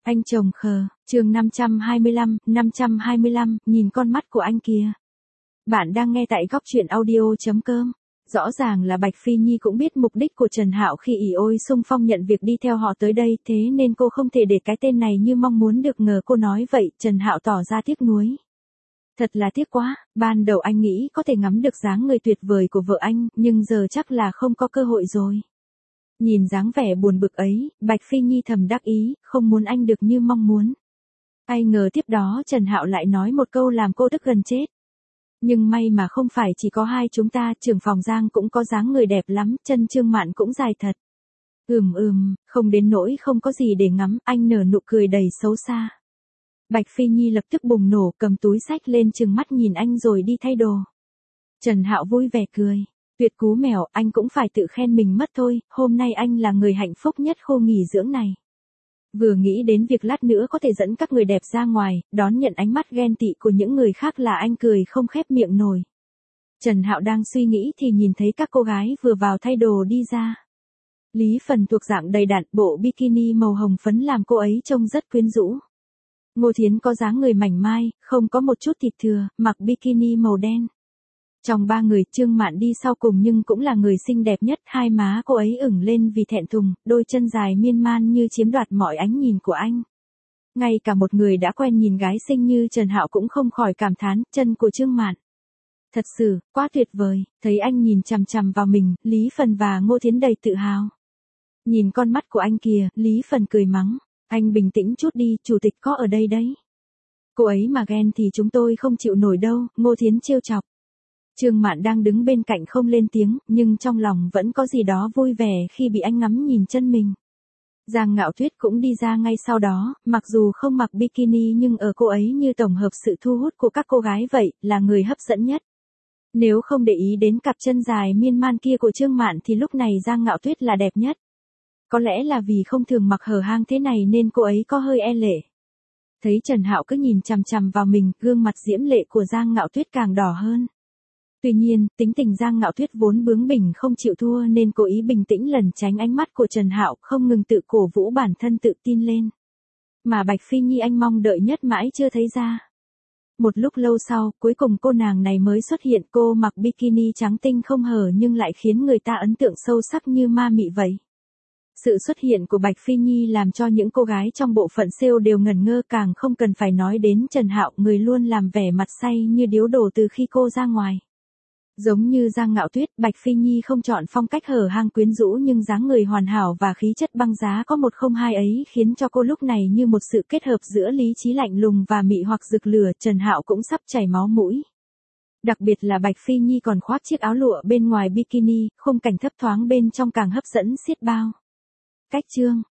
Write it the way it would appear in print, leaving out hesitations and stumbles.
Anh chồng khờ, chương 525, nhìn con mắt của anh kìa. Bạn đang nghe tại góc truyện audio.com. Rõ ràng là Bạch Phi Nhi cũng biết mục đích của Trần Hạo khi ỷ ôi xung phong nhận việc đi theo họ tới đây, thế nên cô không thể để cái tên này như mong muốn được ngờ cô nói vậy. Trần Hạo tỏ ra tiếc nuối. Thật là tiếc quá, ban đầu anh nghĩ có thể ngắm được dáng người tuyệt vời của vợ anh, nhưng giờ chắc là không có cơ hội rồi. Nhìn dáng vẻ buồn bực ấy, Bạch Phi Nhi thầm đắc ý, không muốn anh được như mong muốn. Ai ngờ tiếp đó Trần Hạo lại nói một câu làm cô tức gần chết. Nhưng may mà không phải chỉ có hai chúng ta, trưởng phòng Giang cũng có dáng người đẹp lắm, chân Trương Mạn cũng dài thật. Không đến nỗi không có gì để ngắm, anh nở nụ cười đầy xấu xa. Bạch Phi Nhi lập tức bùng nổ, cầm túi xách lên trừng mắt nhìn anh rồi đi thay đồ. Trần Hạo vui vẻ cười. Tuyệt cú mèo, anh cũng phải tự khen mình mất thôi, hôm nay anh là người hạnh phúc nhất khu nghỉ dưỡng này. Vừa nghĩ đến việc lát nữa có thể dẫn các người đẹp ra ngoài, đón nhận ánh mắt ghen tị của những người khác là anh cười không khép miệng nổi. Trần Hạo đang suy nghĩ thì nhìn thấy các cô gái vừa vào thay đồ đi ra. Lý Phần thuộc dạng đầy đặn, bộ bikini màu hồng phấn làm cô ấy trông rất quyến rũ. Ngô Thiến có dáng người mảnh mai, không có một chút thịt thừa, mặc bikini màu đen. Trong ba người, Trương Mạn đi sau cùng nhưng cũng là người xinh đẹp nhất, hai má cô ấy ửng lên vì thẹn thùng, đôi chân dài miên man như chiếm đoạt mọi ánh nhìn của anh. Ngay cả một người đã quen nhìn gái xinh như Trần Hạo cũng không khỏi cảm thán, chân của Trương Mạn. Thật sự, quá tuyệt vời, thấy anh nhìn chằm chằm vào mình, Lý Phần và Ngô Thiến đầy tự hào. Nhìn con mắt của anh kìa, Lý Phần cười mắng, anh bình tĩnh chút đi, chủ tịch có ở đây đấy. Cô ấy mà ghen thì chúng tôi không chịu nổi đâu, Ngô Thiến trêu chọc. Trương Mạn đang đứng bên cạnh không lên tiếng, nhưng trong lòng vẫn có gì đó vui vẻ khi bị anh ngắm nhìn chân mình. Giang Ngạo Tuyết cũng đi ra ngay sau đó, mặc dù không mặc bikini nhưng ở cô ấy như tổng hợp sự thu hút của các cô gái vậy, là người hấp dẫn nhất. Nếu không để ý đến cặp chân dài miên man kia của Trương Mạn thì lúc này Giang Ngạo Tuyết là đẹp nhất. Có lẽ là vì không thường mặc hở hang thế này nên cô ấy có hơi e lệ. Thấy Trần Hạo cứ nhìn chằm chằm vào mình, gương mặt diễm lệ của Giang Ngạo Tuyết càng đỏ hơn. Tuy nhiên, tính tình Giang Ngạo Tuyết vốn bướng bỉnh không chịu thua nên cố ý bình tĩnh lẩn tránh ánh mắt của Trần Hạo, không ngừng tự cổ vũ bản thân tự tin lên. Mà Bạch Phi Nhi anh mong đợi nhất mãi chưa thấy ra. Một lúc lâu sau, cuối cùng cô nàng này mới xuất hiện, cô mặc bikini trắng tinh không hở nhưng lại khiến người ta ấn tượng sâu sắc như ma mị vậy. Sự xuất hiện của Bạch Phi Nhi làm cho những cô gái trong bộ phận sale đều ngẩn ngơ, càng không cần phải nói đến Trần Hạo, người luôn làm vẻ mặt say như điếu đổ từ khi cô ra ngoài. Giống như Giang Ngạo Tuyết, Bạch Phi Nhi không chọn phong cách hở hang quyến rũ nhưng dáng người hoàn hảo và khí chất băng giá có 102 ấy khiến cho cô lúc này như một sự kết hợp giữa lý trí lạnh lùng và mị hoặc rực lửa. Trần Hạo cũng sắp chảy máu mũi. Đặc biệt là Bạch Phi Nhi còn khoác chiếc áo lụa bên ngoài bikini, khung cảnh thấp thoáng bên trong càng hấp dẫn xiết bao. Cách chương